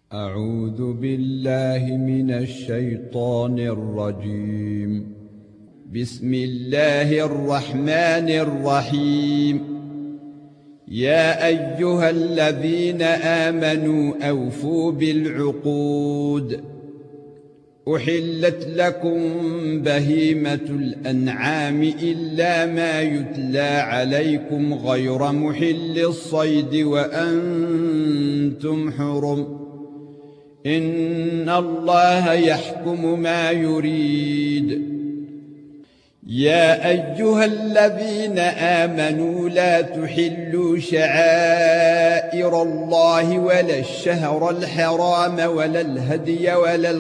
أعوذ بالله من الشيطان الرجيم. بسم الله الرحمن الرحيم. يا أيها الذين آمنوا أوفوا بالعقود. أحلت لكم بهيمة الأنعام إلا ما يتلى عليكم غير محل الصيد وأنتم حرم. إن الله يحكم ما يريد. يا أيها الذين آمنوا لا تحلوا شعائر الله ولا الشهر الحرام ولا الهدي ولا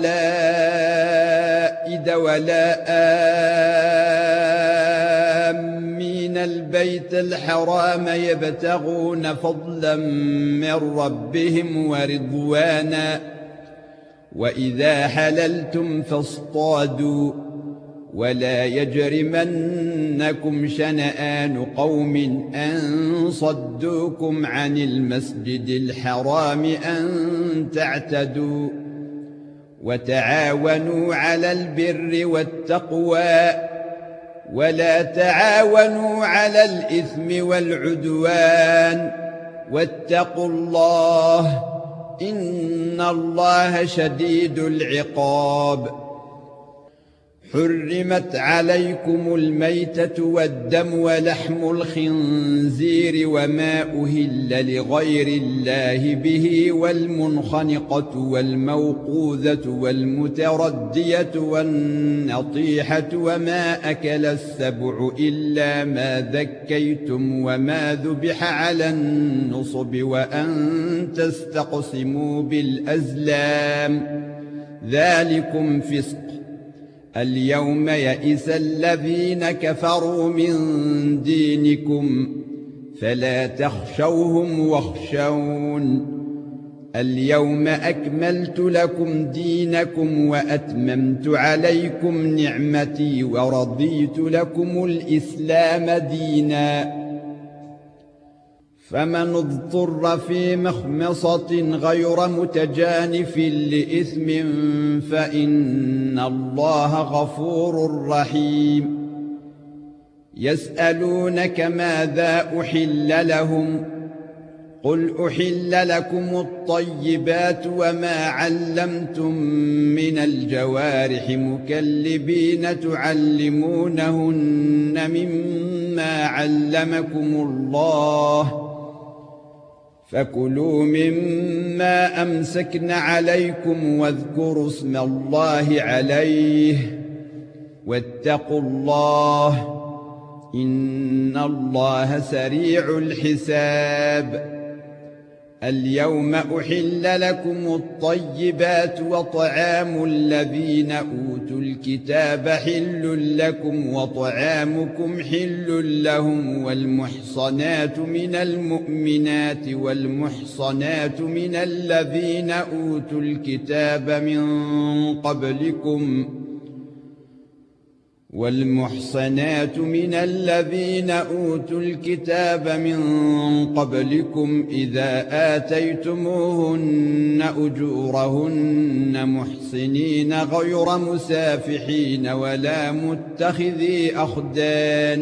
القلائد ولا آمين البيت الحرام يبتغون فضلا من ربهم ورضوانا. وإذا حللتم فاصطادوا ولا يجرمنكم شنآن قوم أن صدوكم عن المسجد الحرام أن تعتدوا. وتعاونوا على البر والتقوى ولا تعاونوا على الإثم والعدوان واتقوا الله إن الله شديد العقاب. حرمت عليكم الميتة والدم ولحم الخنزير وما أهل لغير الله به والمنخنقة والموقوذة والمتردية والنطيحة وما أكل السبع إلا ما ذكيتم وما ذبح على النصب وأن تستقسموا بالأزلام ذلكم فسق. اليوم يئس الذين كفروا من دينكم فلا تخشوهم واخشون. اليوم أكملت لكم دينكم وأتممت عليكم نعمتي ورضيت لكم الإسلام دينا. فمن اضطر في مخمصة غير متجانف لإثم فإن الله غفور رحيم. يسألونك ماذا أحل لهم قل أحل لكم الطيبات وما علمتم من الجوارح مكلبين تعلمونهن مما علمكم الله فكلوا مما أمسكن عليكم واذكروا اسم الله عليه واتقوا الله إن الله سريع الحساب. اليوم أحل لكم الطيبات وطعام الذين أوتوا الكتاب حل لكم وطعامكم حل لهم والمحصنات من المؤمنات والمحصنات من الذين أوتوا الكتاب من قبلكم إذا آتيتموهن أجورهن محصنين غير مسافحين ولا متخذي أخدان.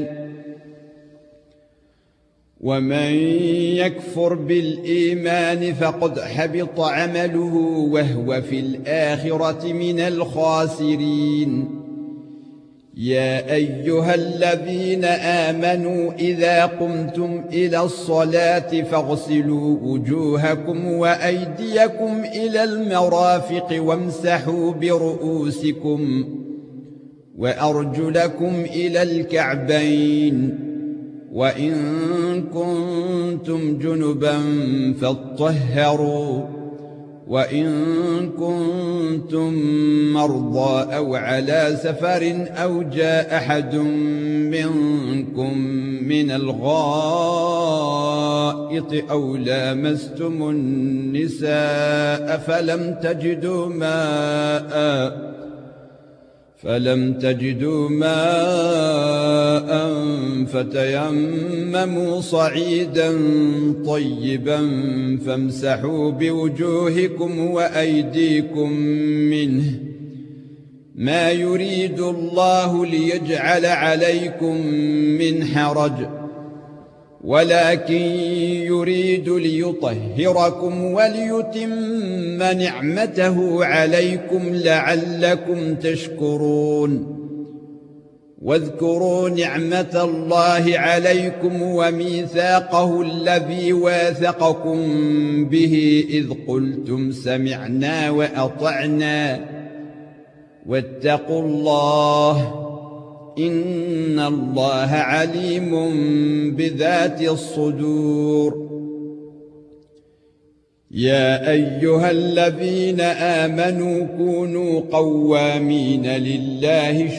ومن يكفر بالإيمان فقد حبط عمله وهو في الآخرة من الخاسرين. يا أيها الذين آمنوا إذا قمتم إلى الصلاة فاغسلوا وجوهكم وأيديكم إلى المرافق وامسحوا برؤوسكم وأرجلكم إلى الكعبين وإن كنتم جنبا فاطهروا وإن كنتم مرضى أو على سفر أو جاء أحد منكم من الغائط أو لامستم النساء فلم تجدوا ماء فتيمموا صعيدا طيبا فامسحوا بوجوهكم وأيديكم منه ما يريد الله ليجعل عليكم من حرج ولكن يريد ليطهركم وليتم نعمته عليكم لعلكم تشكرون واذكروا نعمة الله عليكم وميثاقه الذي واثقكم به إذ قلتم سمعنا وأطعنا واتقوا الله إن الله عليم بذات الصدور يا أيها الذين آمنوا كونوا قوامين لله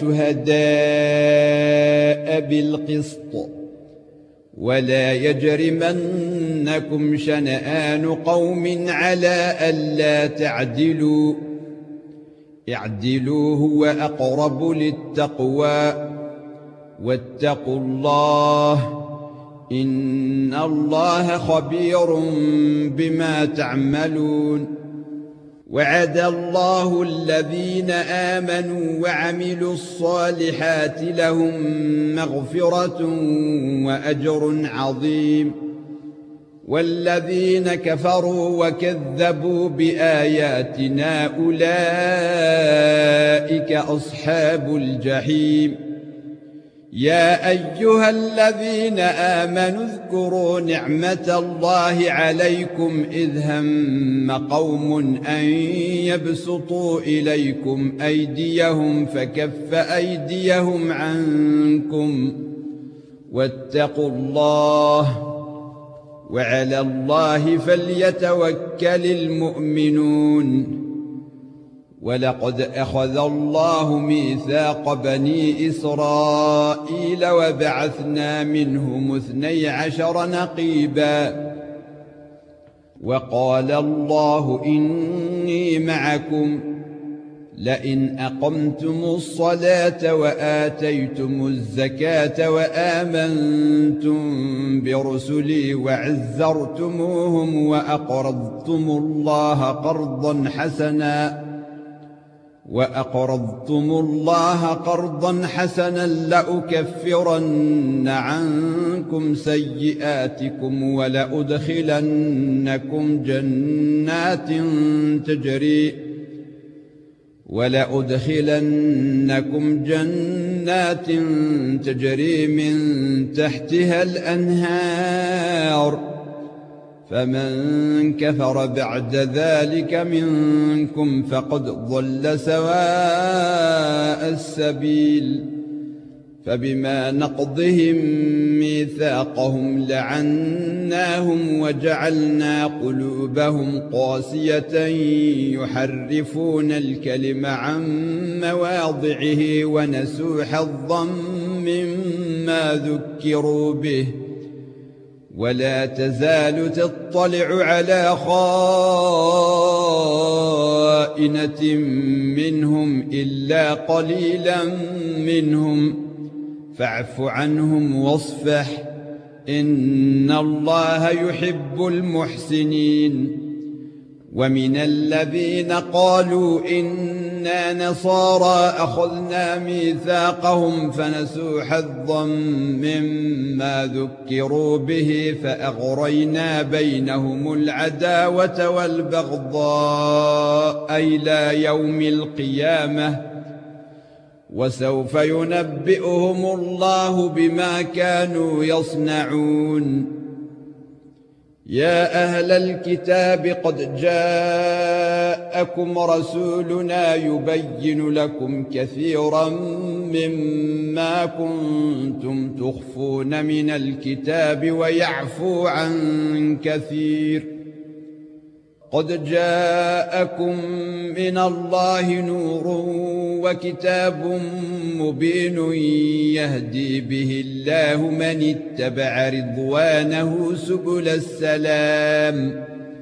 شهداء بالقسط ولا يجرمنكم شنآن قوم على ألا تعدلوا اعدلوا هو أقرب للتقوى واتقوا الله إن الله خبير بما تعملون وعد الله الذين آمنوا وعملوا الصالحات لهم مغفرة وأجر عظيم والذين كفروا وكذبوا بآياتنا أولئك أصحاب الجحيم يا أيها الذين آمنوا اذكروا نعمة الله عليكم إذ هم قوم أن يبسطوا إليكم أيديهم فكف أيديهم عنكم واتقوا الله وعلى الله فليتوكل المؤمنون ولقد أخذ الله ميثاق بني إسرائيل وبعثنا منهم 12 نقيبا وقال الله إني معكم لئن أقمتم الصلاة وآتيتم الزكاة وآمنتم برسلي وعزرتموهم وأقرضتم الله قرضا حسنا لأكفرن عنكم سيئاتكم ولأدخلنكم جنات تجري من تحتها الأنهار فمن كفر بعد ذلك منكم فقد ضل سواء السبيل فبما نقضهم ميثاقهم لعناهم وجعلنا قلوبهم قاسية يحرفون الكلم عن مواضعه ونسوا حظا مما ذكروا به ولا تزال تطلع على خائنة منهم إلا قليلا منهم فاعف عنهم واصفح إن الله يحب المحسنين ومن الذين قالوا إنا نصارى أخذنا ميثاقهم فنسوا حظا مما ذكروا به فأغرينا بينهم العداوة والبغضاء إلى يوم القيامة وسوف ينبئهم الله بما كانوا يصنعون يا أهل الكتاب قد جاءكم رسولنا يبين لكم كثيرا مما كنتم تخفون من الكتاب ويعفو عن كثير قد جاءكم من الله نور وكتاب مبين يهدي به الله من اتبع رضوانه سبل السلام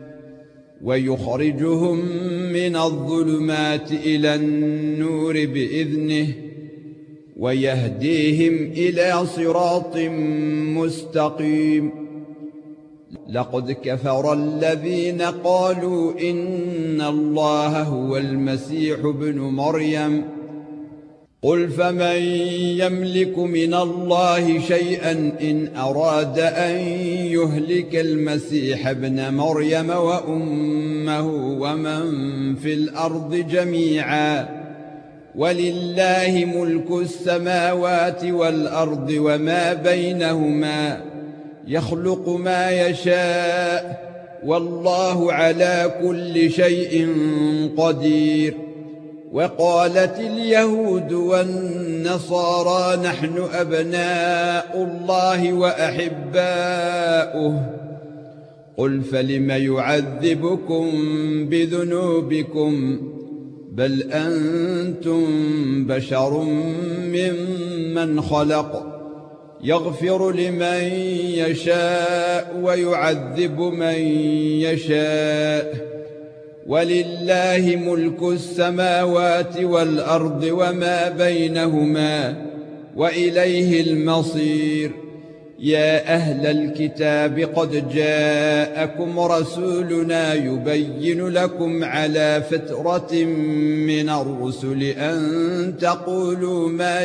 ويخرجهم من الظلمات إلى النور بإذنه ويهديهم إلى صراط مستقيم. لقد كفر الذين قالوا إن الله هو المسيح ابن مريم قل فمن يملك من الله شيئا إن أراد أن يهلك المسيح ابن مريم وأمه ومن في الأرض جميعا ولله ملك السماوات والأرض وما بينهما يخلق ما يشاء والله على كل شيء قدير. وقالت اليهود والنصارى نحن أبناء الله وأحباؤه قل فلم يعذبكم بذنوبكم بل أنتم بشر ممن خلق يغفر لمن يشاء ويعذب من يشاء ولله ملك السماوات والأرض وما بينهما وإليه المصير. يا أهل الكتاب قد جاءكم رسولنا يبين لكم على فترة من الرسل أن تقولوا ما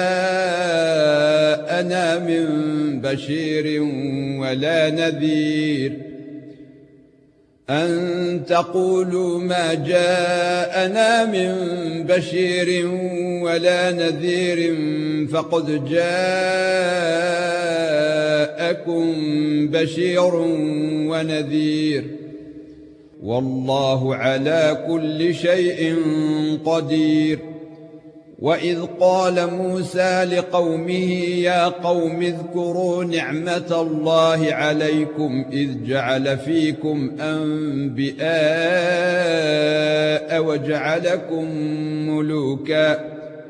جاءنا من بشير ولا نذير فقد جاءكم بشير ونذير والله على كل شيء قدير. وإذ قال موسى لقومه يا قوم اذكروا نعمة الله عليكم إذ جعل فيكم أنبياء وجعلكم ملوكا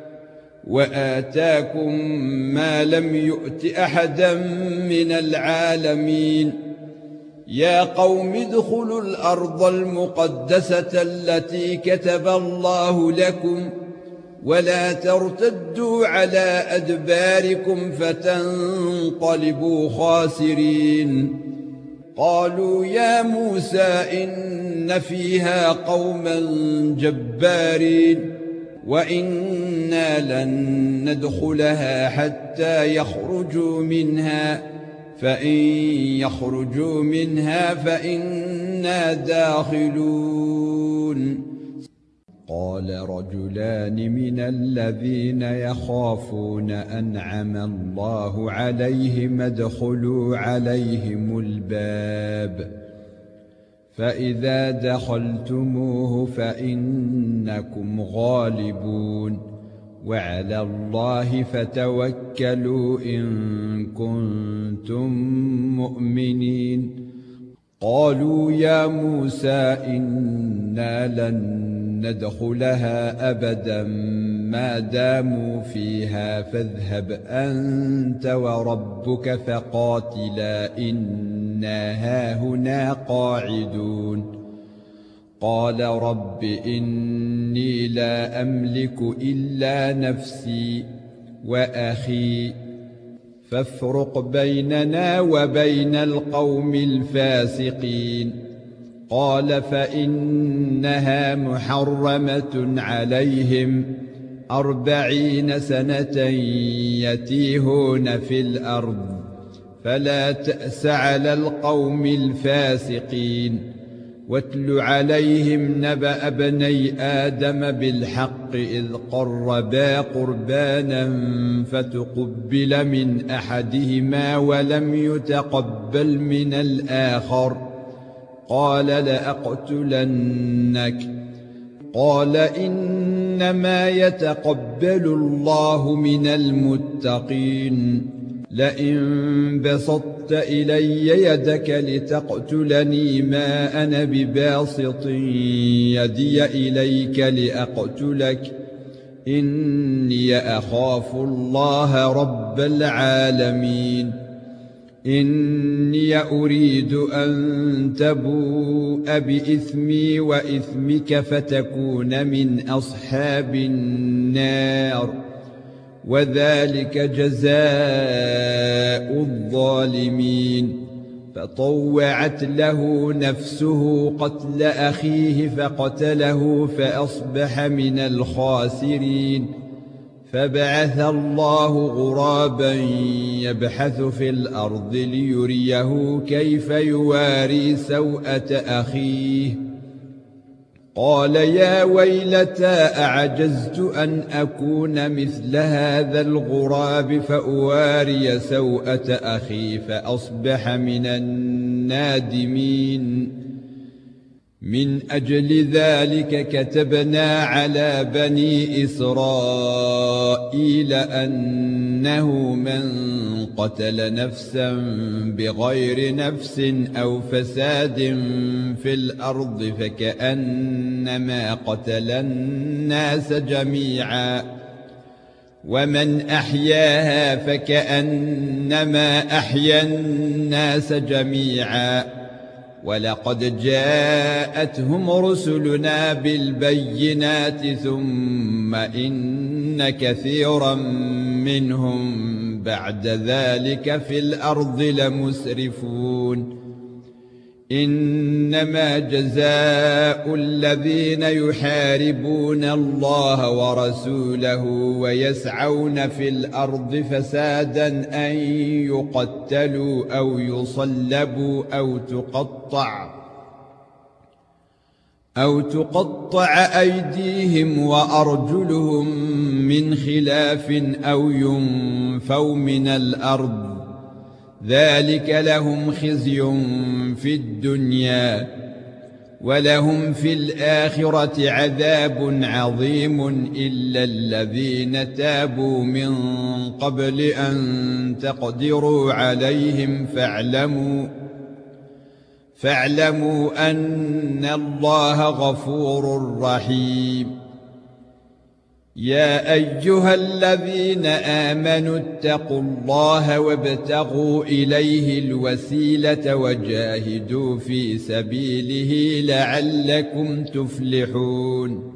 وآتاكم ما لم يؤت أحدا من العالمين. يا قوم ادخلوا الأرض المقدسة التي كتب الله لكم ولا ترتدوا على أدباركم فتنقلبوا خاسرين. قالوا يا موسى إن فيها قوما جبارين وإنا لن ندخلها حتى يخرجوا منها فإن يخرجوا منها فإنا داخلون. قال رجلان من الذين يخافون أنعم الله عليهم ادخلوا عليهم الباب فإذا دخلتموه فإنكم غالبون وعلى الله فتوكلوا إن كنتم مؤمنين. قالوا يا موسى إنا لن ندخلها أبدا ما داموا فيها فاذهب أنت وربك فقاتلا إنا هاهنا قاعدون. قال رب إني لا أملك إلا نفسي وأخي فافرق بيننا وبين القوم الفاسقين. قال فإنها محرمة عليهم 40 سنة يتيهون في الأرض فلا تأس على القوم الفاسقين. واتل عليهم نبأ ابني آدم بالحق إذ قربا قربانا فتقبل من أحدهما ولم يتقبل من الآخر قال لأقتلنك. قال إنما يتقبل الله من المتقين. لئن بسطت إلي يدك لتقتلني ما أنا بباسط يدي إليك لأقتلك إني أخاف الله رب العالمين. إني أريد أن تبوء بإثمي وإثمك فتكون من أصحاب النار وذلك جزاء الظالمين. فطوعت له نفسه قتل أخيه فقتله فأصبح من الخاسرين. فبعث الله غرابا يبحث في الأرض ليريه كيف يواري سوءة أخيه. قال يا ويلتى أعجزت أن أكون مثل هذا الغراب فأواري سوءة أخي فأصبح من النادمين. من أجل ذلك كتبنا على بني إسرائيل أنه من قتل نفسا بغير نفس أو فساد في الأرض فكأنما قتل الناس جميعا، ومن أحياها فكأنما أحيا الناس جميعا. ولقد جاءتهم رسلنا بالبينات ثم إن كثيرا منهم بعد ذلك في الأرض لمسرفون. إنما جزاء الذين يحاربون الله ورسوله ويسعون في الأرض فسادا أن يقتلوا أو يصلبوا أو تقطع أيديهم وأرجلهم من خلاف أو ينفوا من الأرض. ذلك لهم خزي في الدنيا ولهم في الآخرة عذاب عظيم إلا الذين تابوا من قبل أن تقدروا عليهم فاعلموا أن الله غفور رحيم. يا أيها الذين آمنوا اتقوا الله وابتغوا إليه الوسيلة وجاهدوا في سبيله لعلكم تفلحون.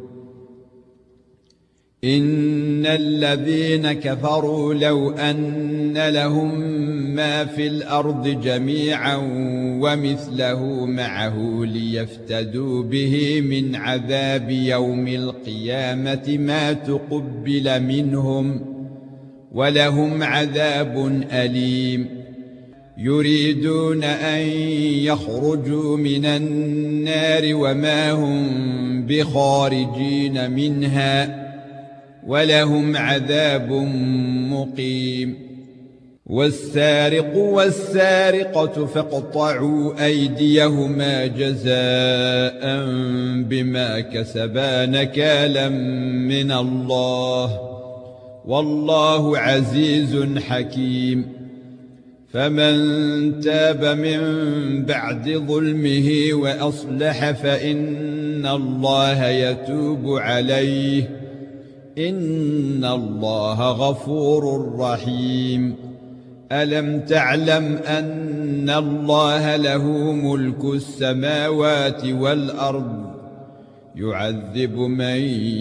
إن الذين كفروا لو أن لهم ما في الأرض جميعا ومثله معه ليفتدوا به من عذاب يوم القيامة ما تقبل منهم ولهم عذاب أليم. يريدون أن يخرجوا من النار وما هم بخارجين منها ولهم عذاب مقيم. والسارق والسارقة فاقطعوا أيديهما جزاء بما كسبا نكالا من الله والله عزيز حكيم. فمن تاب من بعد ظلمه وأصلح فإن الله يتوب عليه إن الله غفور رحيم. ألم تعلم أن الله له ملك السماوات والأرض يعذب من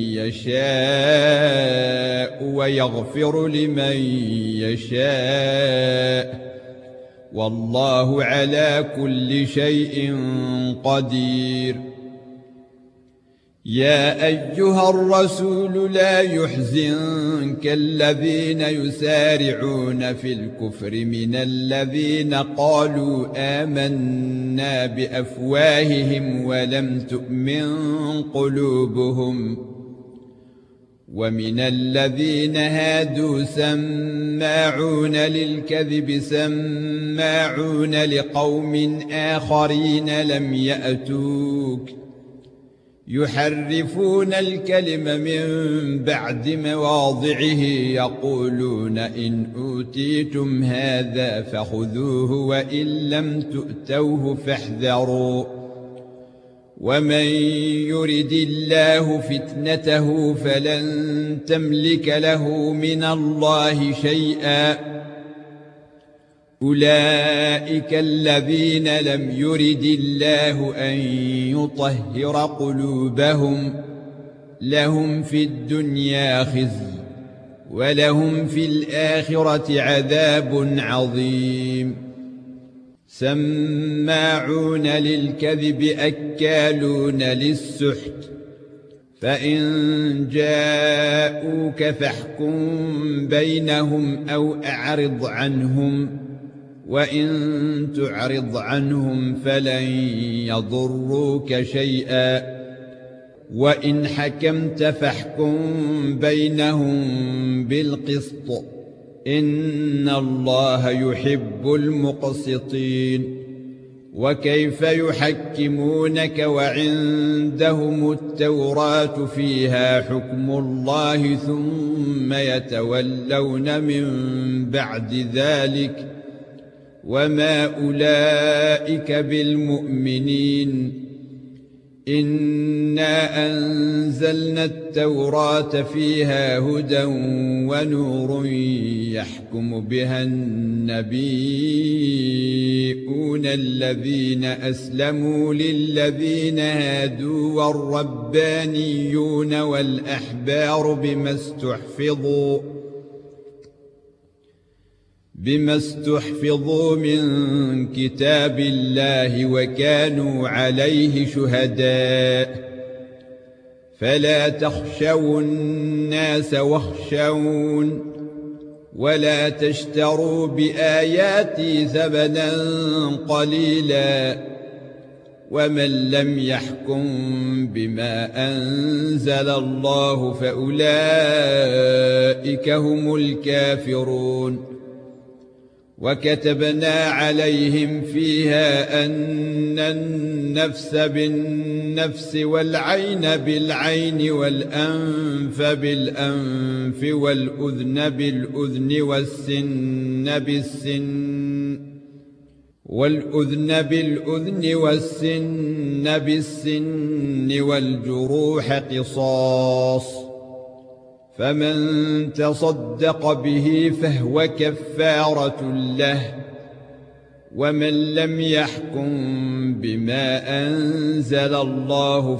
يشاء ويغفر لمن يشاء والله على كل شيء قدير. يا أيها الرسول لا يحزنك الذين يسارعون في الكفر من الذين قالوا آمنا بأفواههم ولم تؤمن قلوبهم ومن الذين هادوا سماعون للكذب سماعون لقوم آخرين لم يأتوك يحرفون الكلم من بعد مواضعه يقولون إن أوتيتم هذا فخذوه وإن لم تؤتوه فاحذروا ومن يرد الله فتنته فلن تملك له من الله شيئا. أولئك الذين لم يرد الله أن يطهر قلوبهم لهم في الدنيا خزي ولهم في الآخرة عذاب عظيم سماعون للكذب أكالون للسحت فإن جاءوك فاحكم بينهم أو أعرض عنهم وإن تعرض عنهم فلن يضروك شيئا وإن حكمت فاحكم بينهم بالقسط إن الله يحب المقسطين وكيف يحكمونك وعندهم التوراة فيها حكم الله ثم يتولون من بعد ذلك وما أولئك بالمؤمنين إنا أنزلنا التوراة فيها هدى ونور يحكم بها النبيون الذين أسلموا للذين هادوا والربانيون والأحبار بما استحفظوا من كتاب الله وكانوا عليه شهداء فلا تخشوا الناس واخشون ولا تشتروا بآياتي ثمنا قليلا ومن لم يحكم بما أنزل الله فأولئك هم الكافرون وكتبنا عليهم فيها أن النفس بالنفس والعين بالعين والأنف بالأنف والأذن بالأذن والسن بالسن والجروح قصاص فمن تصدق به فهو كفارة له ومن لم يحكم بما أنزل الله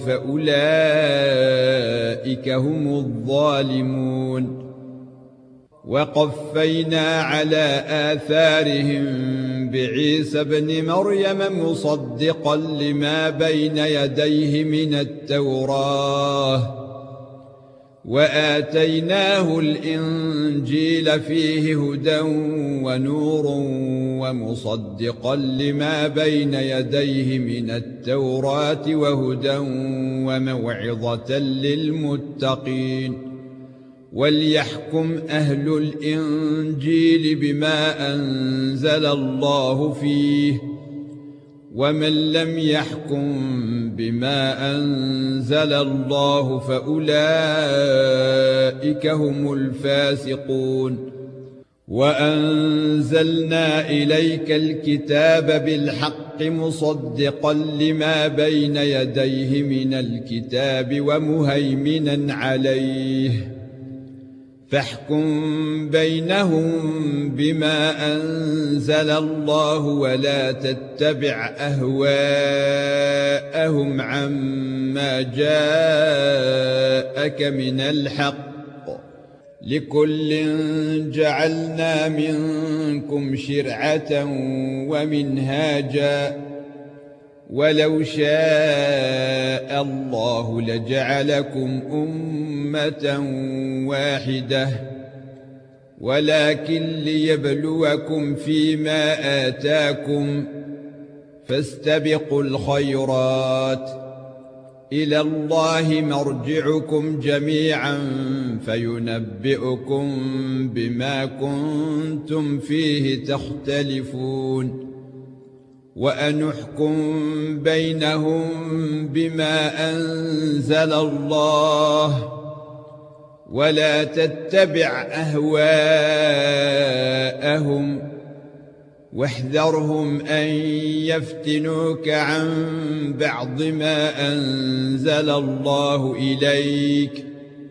فأولئك هم الظالمون وقفينا على آثارهم بعيسى ابن مريم مصدقا لما بين يديه من التوراة وآتيناه الإنجيل فيه هدى ونور ومصدقا لما بين يديه من التوراة وهدى وموعظة للمتقين وليحكم أهل الإنجيل بما أنزل الله فيه ومن لم يحكم بما أنزل الله فأولئك هم الفاسقون وأنزلنا إليك الكتاب بالحق مصدقا لما بين يديه من الكتاب ومهيمنا عليه فاحكم بينهم بما أنزل الله ولا تتبع أهواءهم عما جاءك من الحق لكل جعلنا منكم شرعة ومنهاجا ولو شاء الله لجعلكم أمة واحدة ولكن ليبلوكم فيما آتاكم فاستبقوا الخيرات إلى الله مرجعكم جميعا فينبئكم بما كنتم فيه تختلفون وأنحكم بينهم بما أنزل الله ولا تتبع أهواءهم واحذرهم أن يفتنوك عن بعض ما أنزل الله إليك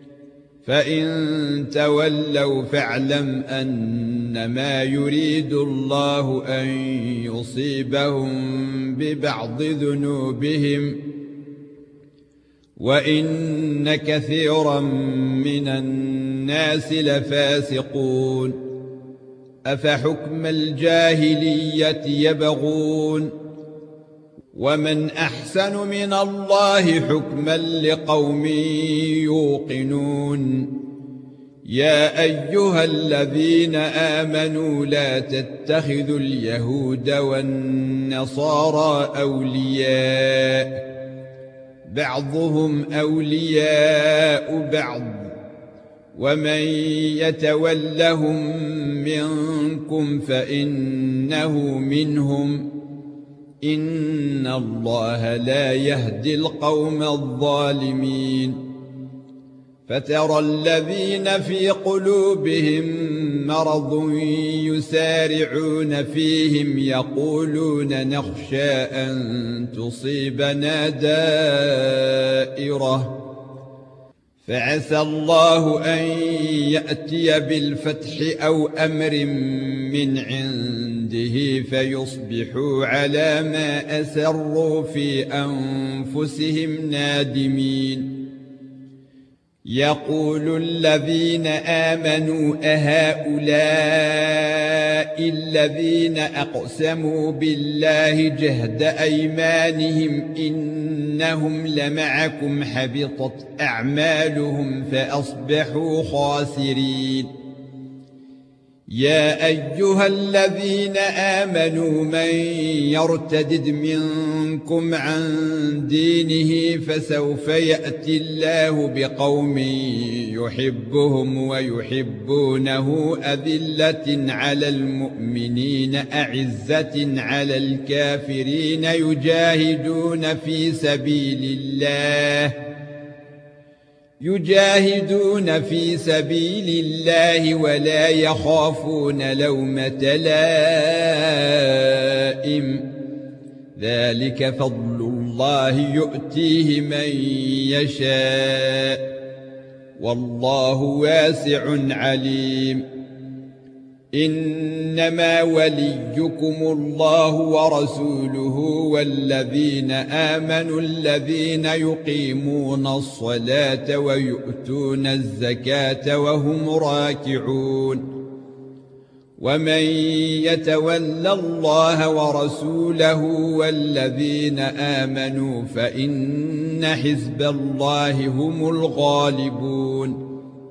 فإن تولوا فاعلم أنما يريد الله أن يصيبهم ببعض ذنوبهم وإن كثيرا من الناس الناس لفاسقون أفحكم الجاهلية يبغون ومن أحسن من الله حكما لقوم يوقنون يا أيها الذين آمنوا لا تتخذوا اليهود والنصارى أولياء بعضهم أولياء بعض ومن يتولهم منكم فإنه منهم إن الله لا يهدي القوم الظالمين فترى الذين في قلوبهم مرض يسارعون فيهم يقولون نخشى أن تصيبنا دائرة فعسى الله أن يأتي بالفتح أو أمر من عنده فيصبحوا على ما أسروا في أنفسهم نادمين يقول الذين آمنوا أهؤلاء الذين أقسموا بالله جهد أيمانهم إنهم لمعكم حبطت أعمالهم فأصبحوا خاسرين يا أيها الذين آمنوا من يرتد منكم عن دينه فسوف يأتي الله بقوم يحبهم ويحبونه أذلة على المؤمنين أعزة على الكافرين يجاهدون في سبيل الله ولا يخافون لومة لائم ذلك فضل الله يؤتيه من يشاء والله واسع عليم إنما وليكم الله ورسوله والذين آمنوا الذين يقيمون الصلاة ويؤتون الزكاة وهم راكعون ومن يتول الله ورسوله والذين آمنوا فإن حزب الله هم الغالبون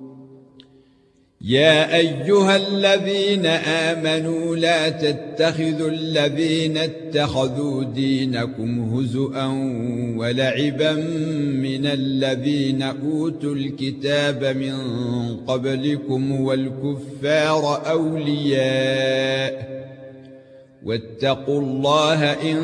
يا أيها الذين آمنوا لا تتخذوا الذين اتخذوا دينكم هزؤا ولعبا من الذين أوتوا الكتاب من قبلكم والكفار أولياء واتقوا الله إن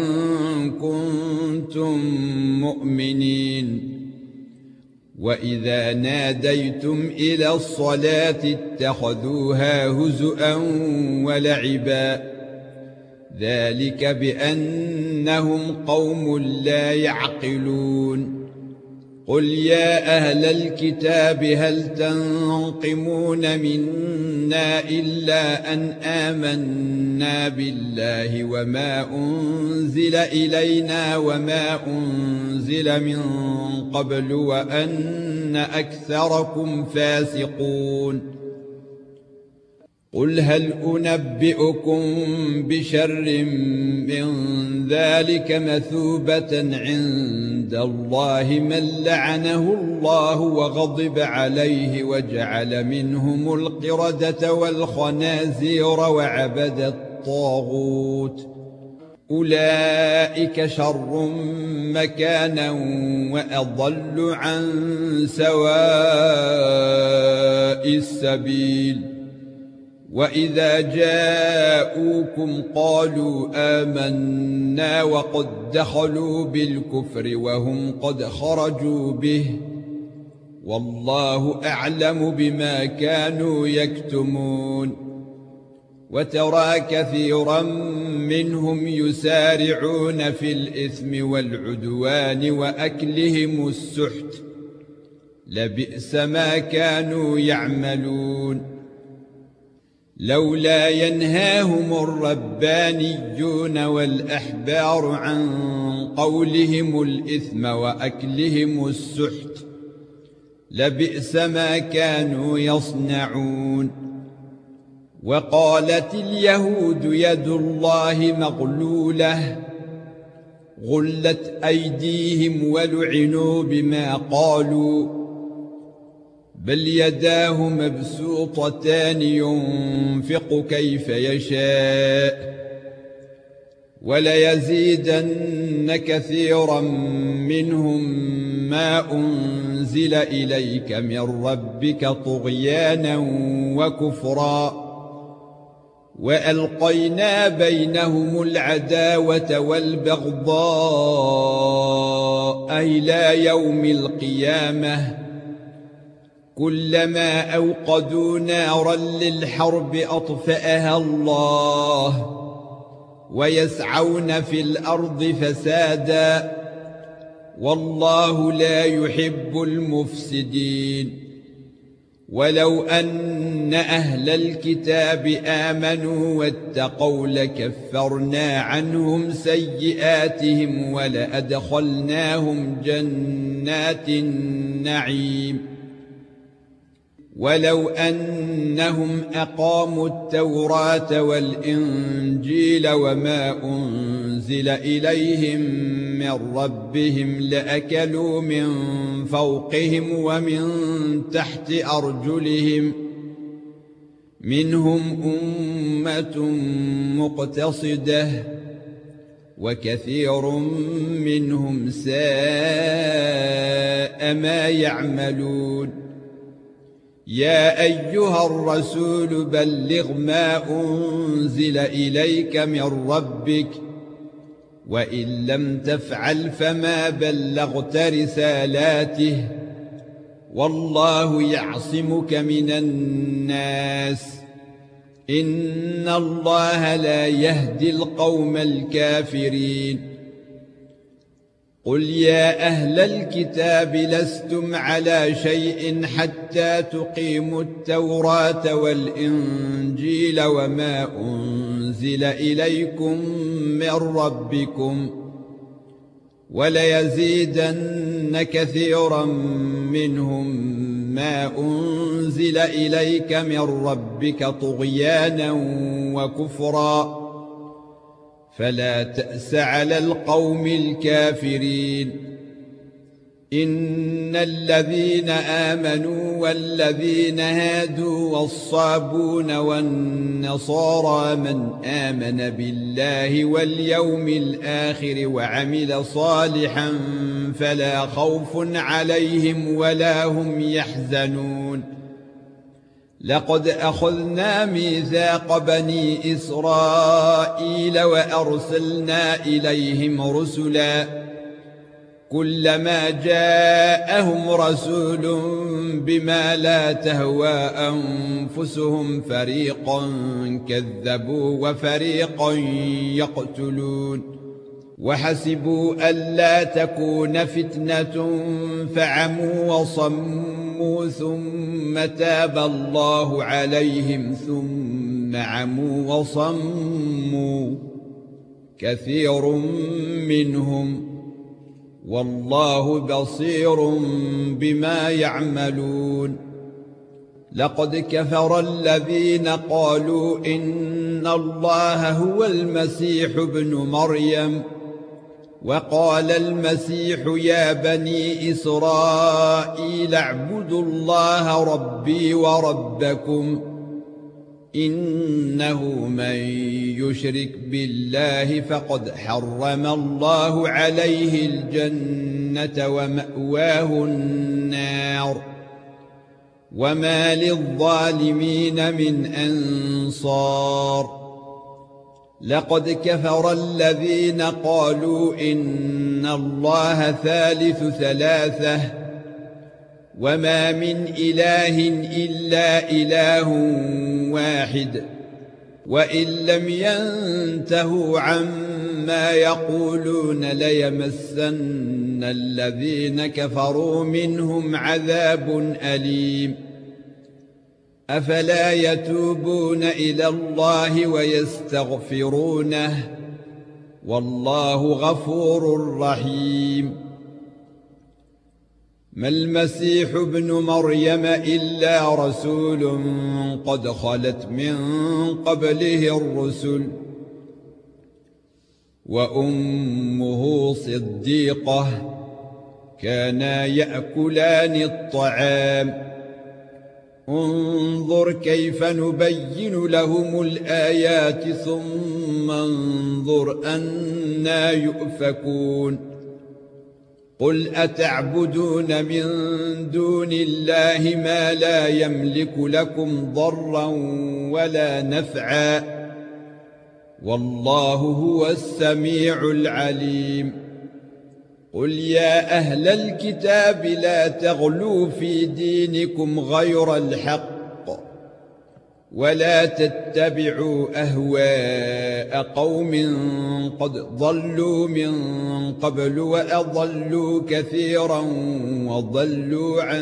كنتم مؤمنين وإذا ناديتم إلى الصلاة اتخذوها هزؤا ولعبا ذلك بأنهم قوم لا يعقلون قل يا أهل الكتاب هل تنقمون منا إلا أن آمنا بالله وما أنزل إلينا وما أنزل من قبل وأن أكثركم فاسقون قل هل أنبئكم بشر من ذلك مثوبة عند الله من لعنه الله وغضب عليه وجعل منهم القردة والخنازير وعبد الطاغوت أولئك شر مكانا وأضل عن سواء السبيل وإذا جاءوكم قالوا آمنا وقد دخلوا بالكفر وهم قد خرجوا به والله أعلم بما كانوا يكتمون وترى كثيرا منهم يسارعون في الإثم والعدوان وأكلهم السحت لبئس ما كانوا يعملون لولا ينهاهم الربانيون والأحبار عن قولهم الإثم وأكلهم السحت لبئس ما كانوا يصنعون. وقالت اليهود يد الله مغلولة غلت أيديهم ولعنوا بما قالوا بل يداه مبسوطتان ينفق كيف يشاء وليزيدن كثيرا منهم ما أنزل إليك من ربك طغيانا وكفرا وألقينا بينهم العداوة والبغضاء إلى يوم القيامة كلما أوقدوا نارا للحرب أطفأها الله ويسعون في الأرض فسادا والله لا يحب المفسدين. ولو أن أهل الكتاب آمنوا واتقوا لكفرنا عنهم سيئاتهم ولأدخلناهم جنات النعيم. ولو أنهم أقاموا التوراة والإنجيل وما أنزل إليهم من ربهم لأكلوا من فوقهم ومن تحت أرجلهم منهم أمة مقتصدة وكثير منهم ساء ما يعملون. يا أيها الرسول بلغ ما أنزل إليك من ربك وإن لم تفعل فما بلغت رسالاته والله يعصمك من الناس إن الله لا يهدي القوم الكافرين. قل يا أهل الكتاب لستم على شيء حتى تقيموا التوراة والإنجيل وما أنزل إليكم من ربكم وليزيدن كثيرا منهم ما أنزل إليك من ربك طغيانا وكفرا فلا تأس على القوم الكافرين. إن الذين آمنوا والذين هادوا والصابون والنصارى من آمن بالله واليوم الآخر وعمل صالحا فلا خوف عليهم ولا هم يحزنون. لقد أخذنا ميثاق بني إسرائيل وأرسلنا إليهم رسلا كلما جاءهم رسول بما لا تهوى أنفسهم فريقا كذبوا وفريقا يقتلون وحسبوا ألا تكون فتنة فعموا وصموا ثم تاب الله عليهم ثم عموا وصموا كثير منهم والله بصير بما يعملون. لقد كفر الذين قالوا إن الله هو المسيح ابن مريم وقال المسيح يا بني إسرائيل اعبدوا الله ربي وربكم إنه من يشرك بالله فقد حرم الله عليه الجنة ومأواه النار وما للظالمين من أنصار. لقد كفر الذين قالوا إن الله ثالث ثلاثة وما من إله إلا إله واحد وإن لم ينتهوا عما يقولون ليمسن الذين كفروا منهم عذاب أليم. أفلا يتوبون إلى الله ويستغفرونه والله غفور رحيم. ما المسيح ابن مريم إلا رسول قد خلت من قبله الرسل وأمه صديقة كانا يأكلان الطعام انظر كيف نبين لهم الآيات ثم انظر أنى يؤفكون قل أتعبدون من دون الله ما لا يملك لكم ضرا ولا نفعا والله هو السميع العليم قل يا أهل الكتاب لا تغلوا في دينكم غير الحق ولا تتبعوا أهواء قوم قد ضلوا من قبل وأضلوا كثيرا وضلوا عن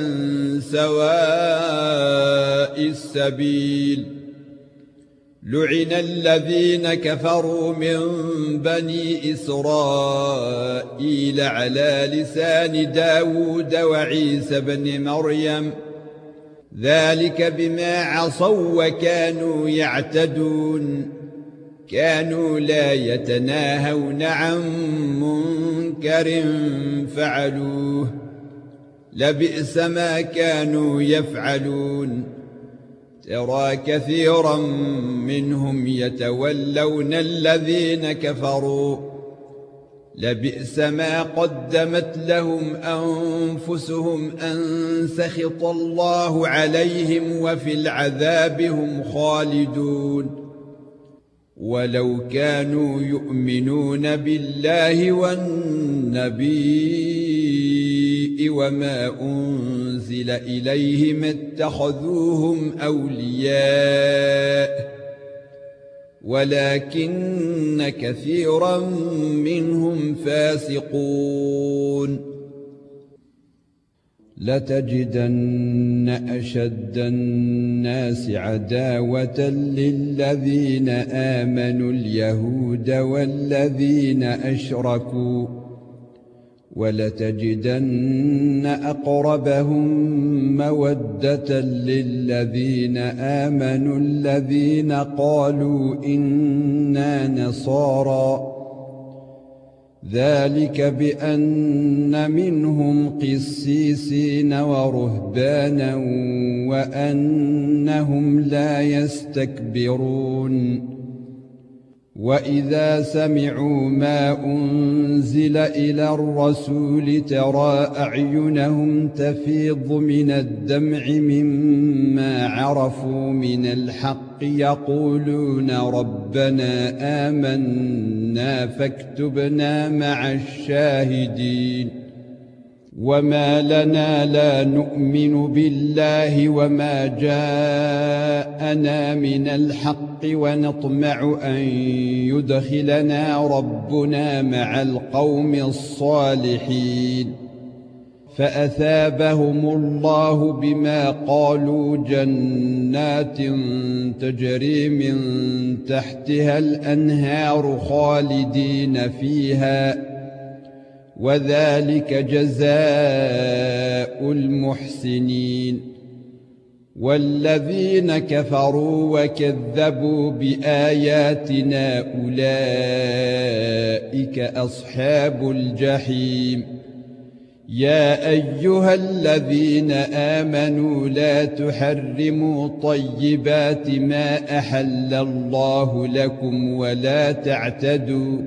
سواء السبيل لعن الذين كفروا من بني إسرائيل على لسان داود وعيسى بن مريم ذلك بما عصوا وكانوا يعتدون كانوا لا يتناهون عن منكر فعلوه لبئس ما كانوا يفعلون ترى كثيرا منهم يتولون الذين كفروا لبئس ما قدمت لهم أنفسهم أن سخط الله عليهم وفي العذاب هم خالدون ولو كانوا يؤمنون بالله والنبي وما أنزل إليهم اتخذوهم أولياء ولكن كثيرا منهم فاسقون لتجدن أشد الناس عداوة للذين آمنوا اليهود والذين أشركوا ولتجدن أقربهم مودة للذين آمنوا الذين قالوا إنا نصارى ذلك بأن منهم قسيسين ورهبانا وأنهم لا يستكبرون وإذا سمعوا ما أنزل إلى الرسول ترى أعينهم تفيض من الدمع مما عرفوا من الحق يقولون ربنا آمنا فاكتبنا مع الشاهدين وما لنا لا نؤمن بالله وما جاءنا من الحق ونطمع أن يدخلنا ربنا مع القوم الصالحين فأثابهم الله بما قالوا جنات تجري من تحتها الأنهار خالدين فيها وذلك جزاء المحسنين والذين كفروا وكذبوا بآياتنا أولئك أصحاب الجحيم يا أيها الذين آمنوا لا تحرموا طيبات ما أحل الله لكم ولا تعتدوا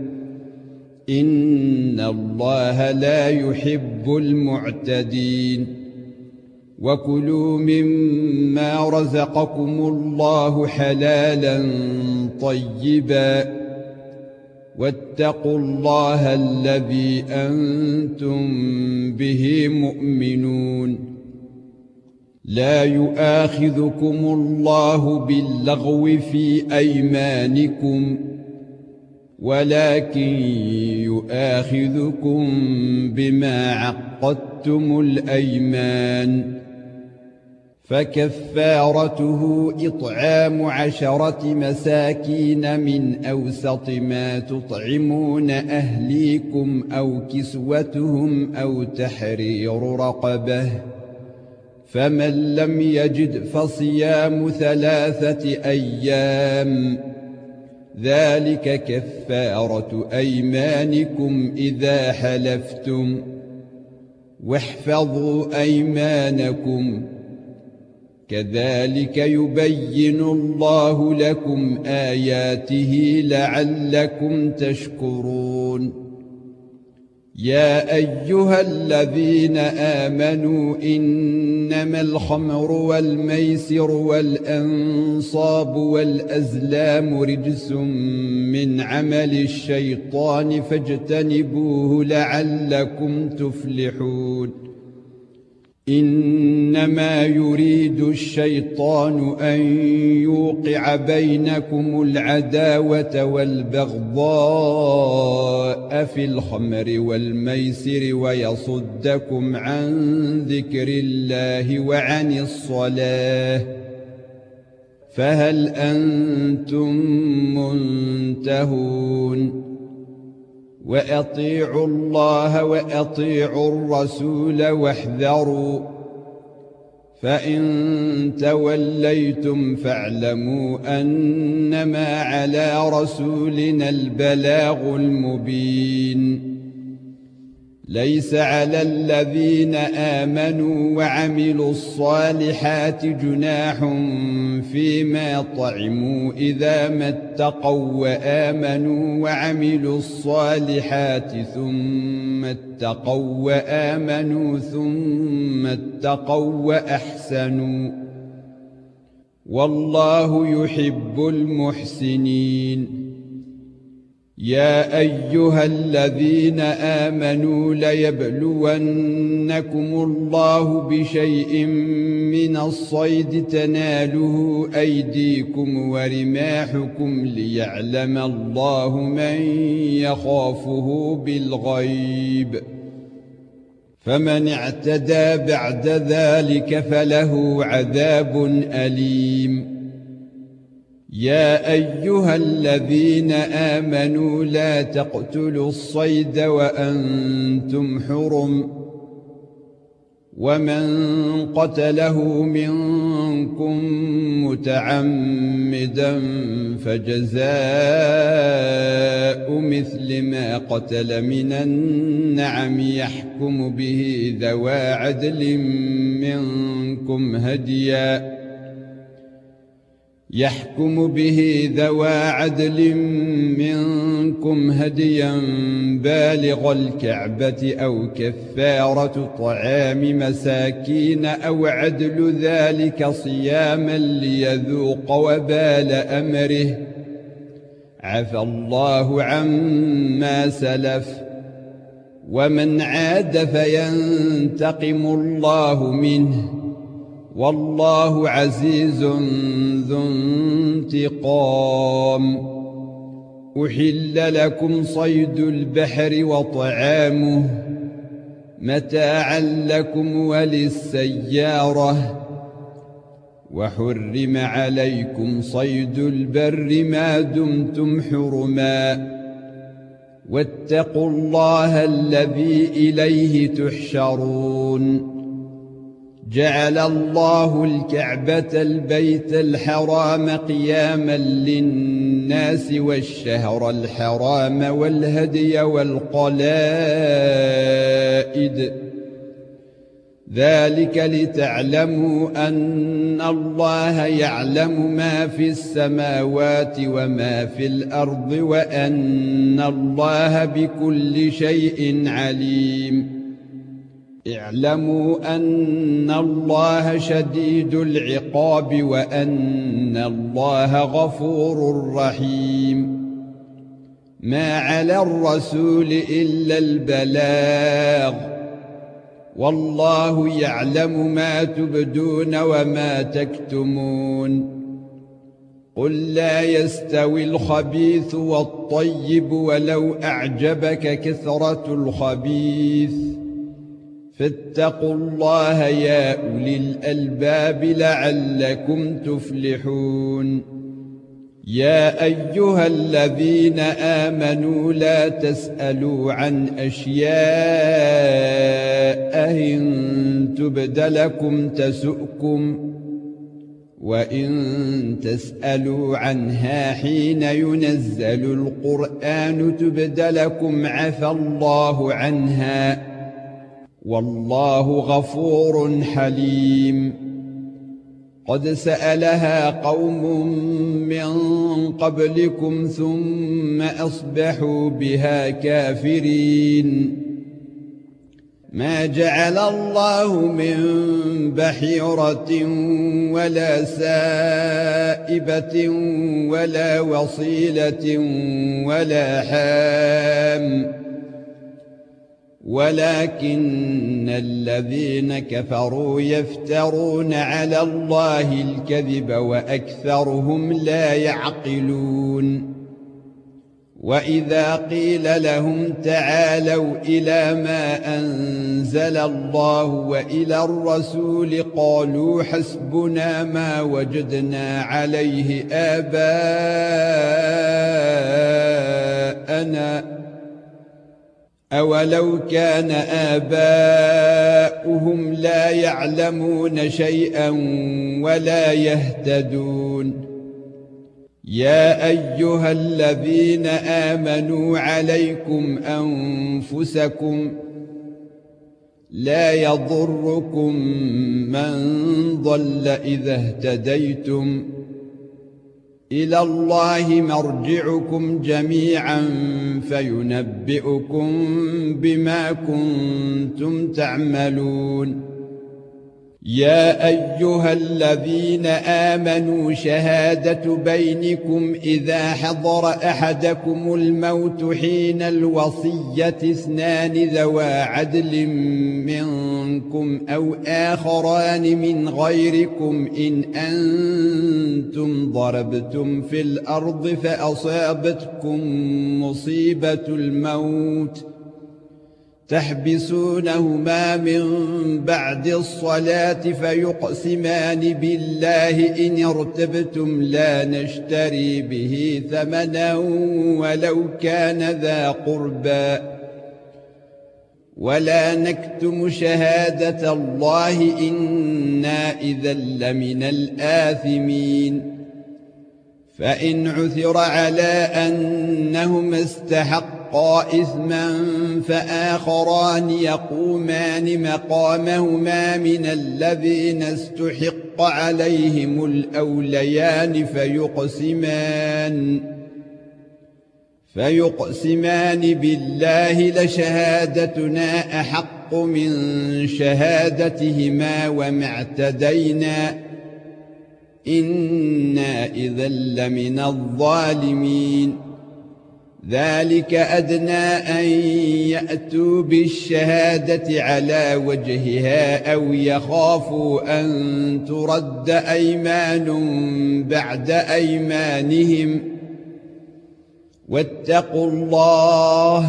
إن الله لا يحب المعتدين وكلوا مما رزقكم الله حلالا طيبا واتقوا الله الذي أنتم به مؤمنون لا يؤاخذكم الله باللغو في أيمانكم ولكن يؤاخذكم بما عقدتم الأيمان فكفارته إطعام 10 مساكين من أوسط ما تطعمون أهليكم أو كسوتهم أو تحرير رقبة، فمن لم يجد فصيام 3 أيام، ذلك كفارة أيمانكم إذا حلفتم، واحفظوا أيمانكم، كذلك يبين الله لكم آياته لعلكم تشكرون. يا أيها الذين آمنوا إنما الخمر والميسر والأنصاب والأزلام رجس من عمل الشيطان فاجتنبوه لعلكم تفلحون. إنما يريد الشيطان أن يوقع بينكم العداوة والبغضاء في الخمر والميسر ويصدكم عن ذكر الله وعن الصلاة، فهل أنتم منتهون؟ وأطيعوا الله وأطيعوا الرسول واحذروا، فإن توليتم فاعلموا أنما على رسولنا البلاغ المبين. ليس على الذين آمنوا وعملوا الصالحات جناح فيما طعموا إذا ما اتقوا وآمنوا وعملوا الصالحات ثم اتقوا وآمنوا ثم اتقوا وأحسنوا، والله يحب المحسنين. يا أيها الذين آمنوا ليبلونكم الله بشيء من الصيد تناله أيديكم ورماحكم ليعلم الله من يخافه بالغيب، فمن اعتدى بعد ذلك فله عذاب أليم. يا أيها الذين آمنوا لا تقتلوا الصيد وأنتم حرم، ومن قتله منكم متعمدا فجزاء مثل ما قتل من النعم يحكم به ذوى عدل منكم هديا بالغ الكعبة أو كفارة طعام مساكين أو عدل ذلك صياما ليذوق وبال أمره، عفى الله عما سلف، ومن عاد فينتقم الله منه، والله عزيز ذو انتقام. أحل لكم صيد البحر وطعامه متاعا لكم وللسيارة، وحرم عليكم صيد البر ما دمتم حرما، واتقوا الله الذي إليه تحشرون. جعل الله الكعبة البيت الحرام قياما للناس والشهر الحرام والهدي والقلائد، ذلك لتعلموا أن الله يعلم ما في السماوات وما في الأرض وأن الله بكل شيء عليم. اعلموا أن الله شديد العقاب وأن الله غفور رحيم. ما على الرسول إلا البلاغ، والله يعلم ما تبدون وما تكتمون. قل لا يستوي الخبيث والطيب ولو أعجبك كثرة الخبيث، فاتقوا الله يا أولي الألباب لعلكم تفلحون يا أيها الذين آمنوا لا تسألوا عن أشياء إن تبد لكم تسؤكم وإن تسألوا عنها حين ينزل القرآن تبد لكم عفى الله عنها والله غفور حليم قد سألها قوم من قبلكم ثم أصبحوا بها كافرين ما جعل الله من بحيرة ولا سائبة ولا وصيلة ولا حام ولكن الذين كفروا يفترون على الله الكذب وأكثرهم لا يعقلون وإذا قيل لهم تعالوا إلى ما أنزل الله وإلى الرسول قالوا حسبنا ما وجدنا عليه آباءنا أولو كان آباؤهم لا يعلمون شيئا ولا يهتدون يا أيها الذين آمنوا عليكم أنفسكم لا يضركم من ضل إذا اهتديتم إلى الله مرجعكم جميعا فينبئكم بما كنتم تعملون يا أيها الذين آمنوا شهادة بينكم إذا حضر أحدكم الموت حين الوصية اثنان ذوى عدل منكم أو آخران من غيركم إن أنتم ضربتم في الأرض فأصابتكم مصيبة الموت تحبسونهما من بعد الصلاة فيقسمان بالله إن ارتبتم لا نشتري به ثمنا ولو كان ذا قربى ولا نكتم شهادة الله إنا إذا لمن الآثمين فإن عثر على أنهما استحقا إثما فآخران يقومان مقامهما من الذين استحق عليهم الأوليان فيقسمان بالله لشهادتنا أحق من شهادتهما وما اعتدينا إنا إذا لمن الظالمين ذلك أدنى أن يأتوا بالشهادة على وجهها أو يخافوا أن ترد أيمان بعد أيمانهم واتقوا الله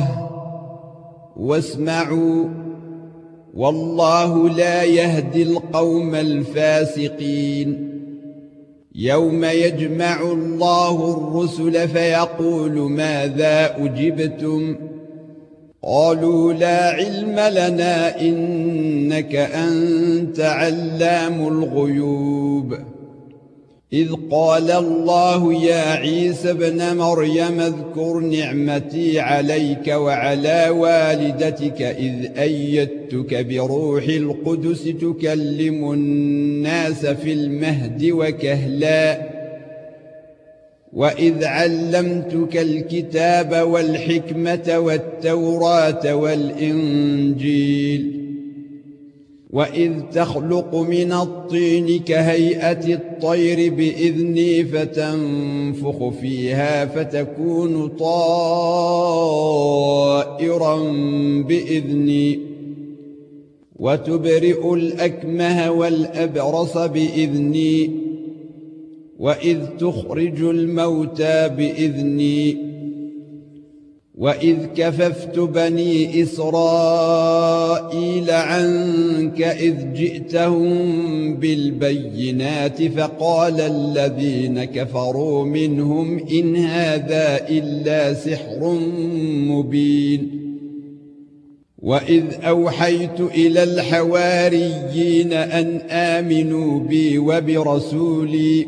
واسمعوا والله لا يهدي القوم الفاسقين يوم يجمع الله الرسل فيقول ماذا أجبتم قالوا لا علم لنا إنك أنت علام الغيوب إذ قال الله يا عيسى ابن مريم اذكر نعمتي عليك وعلى والدتك إذ أيدتك بروح القدس تكلم الناس في المهد وكهلا وإذ علمتك الكتاب والحكمة والتوراة والإنجيل وإذ تخلق من الطين كهيئة الطير بإذني فتنفخ فيها فتكون طائرا بإذني وتبرئ الأكمه والأبرص بإذني وإذ تخرج الموتى بإذني وَإِذْ كَفَفْتُ بَنِي إِسْرَائِيلَ عَنكَ إِذْ جِئْتَهُم بِالْبَيِّنَاتِ فَقَالَ الَّذِينَ كَفَرُوا مِنْهُمْ إِنْ هَذَا إِلَّا سِحْرٌ مُبِينٌ وَإِذْ أَوْحَيْتُ إِلَى الْحَوَارِيِّينَ أَنْ آمِنُوا بِي وَبِرَسُولِي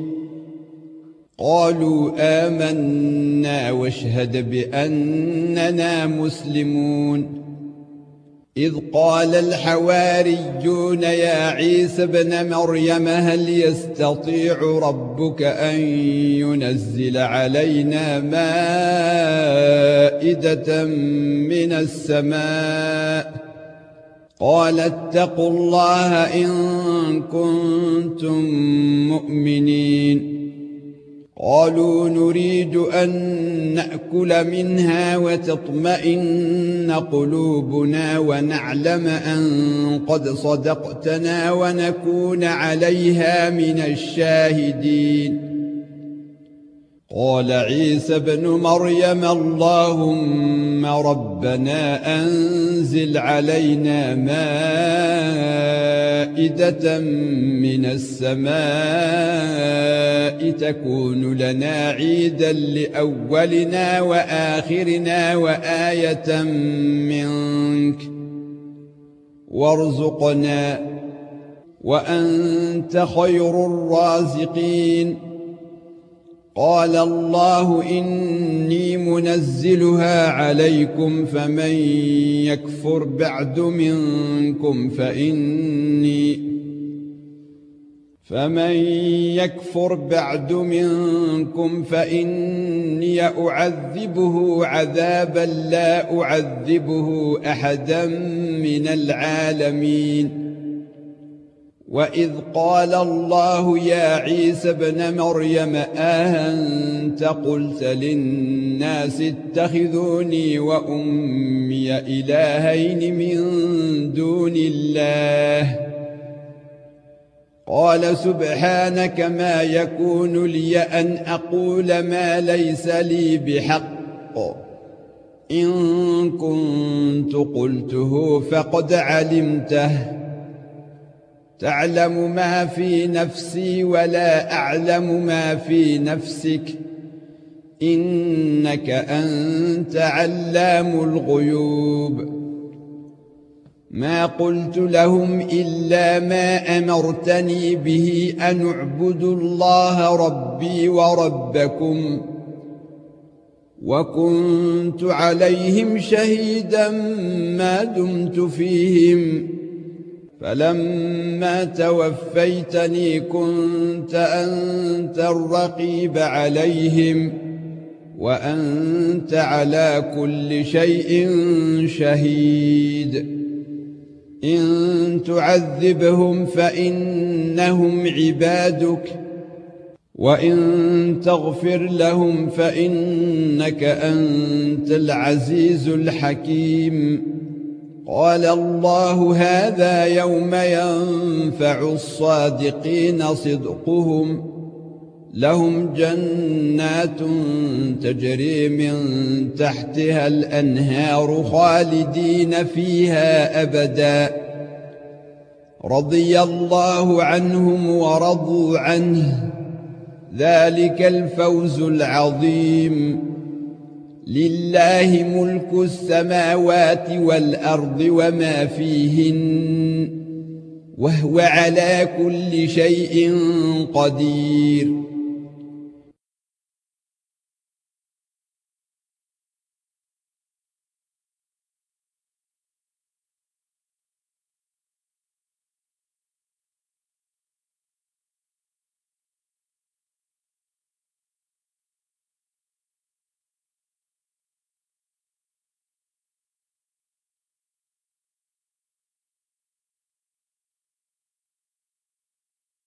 قالوا آمنا واشهد بأننا مسلمون إذ قال الحواريون يا عيسى ابن مريم هل يستطيع ربك أن ينزل علينا مائدة من السماء قال اتقوا الله إن كنتم مؤمنين قالوا نريد أن نأكل منها وتطمئن قلوبنا ونعلم أن قد صدقتنا ونكون عليها من الشاهدين قال عيسى ابن مريم اللهم ربنا أنزل علينا مائدة من السماء تكون لنا عيدا لأولنا وآخرنا وآية منك وارزقنا وأنت خير الرازقين قال الله إني منزلها عليكم فمن يكفر بعد منكم فإني أعذبه عذابا لا أعذبه أحدا من العالمين وإذ قال الله يا عيسى ابن مريم أأنت قلت للناس اتخذوني وأمي إلهين من دون الله قال سبحانك ما يكون لي أن أقول ما ليس لي بحق إن كنت قلته فقد علمته تعلم ما في نفسي ولا أعلم ما في نفسك إنك أنت علام الغيوب ما قلت لهم إلا ما أمرتني به أن اعبدوا الله ربي وربكم وكنت عليهم شهيدا ما دمت فيهم فلما توفيتني كنت أنت الرقيب عليهم وأنت على كل شيء شهيد إن تعذبهم فإنهم عبادك وإن تغفر لهم فإنك أنت العزيز الحكيم قال الله هذا يوم ينفع الصادقين صدقهم لهم جنات تجري من تحتها الأنهار خالدين فيها أبدا رضي الله عنهم ورضوا عنه ذلك الفوز العظيم لله ملك السماوات والأرض وما فيهن وهو على كل شيء قدير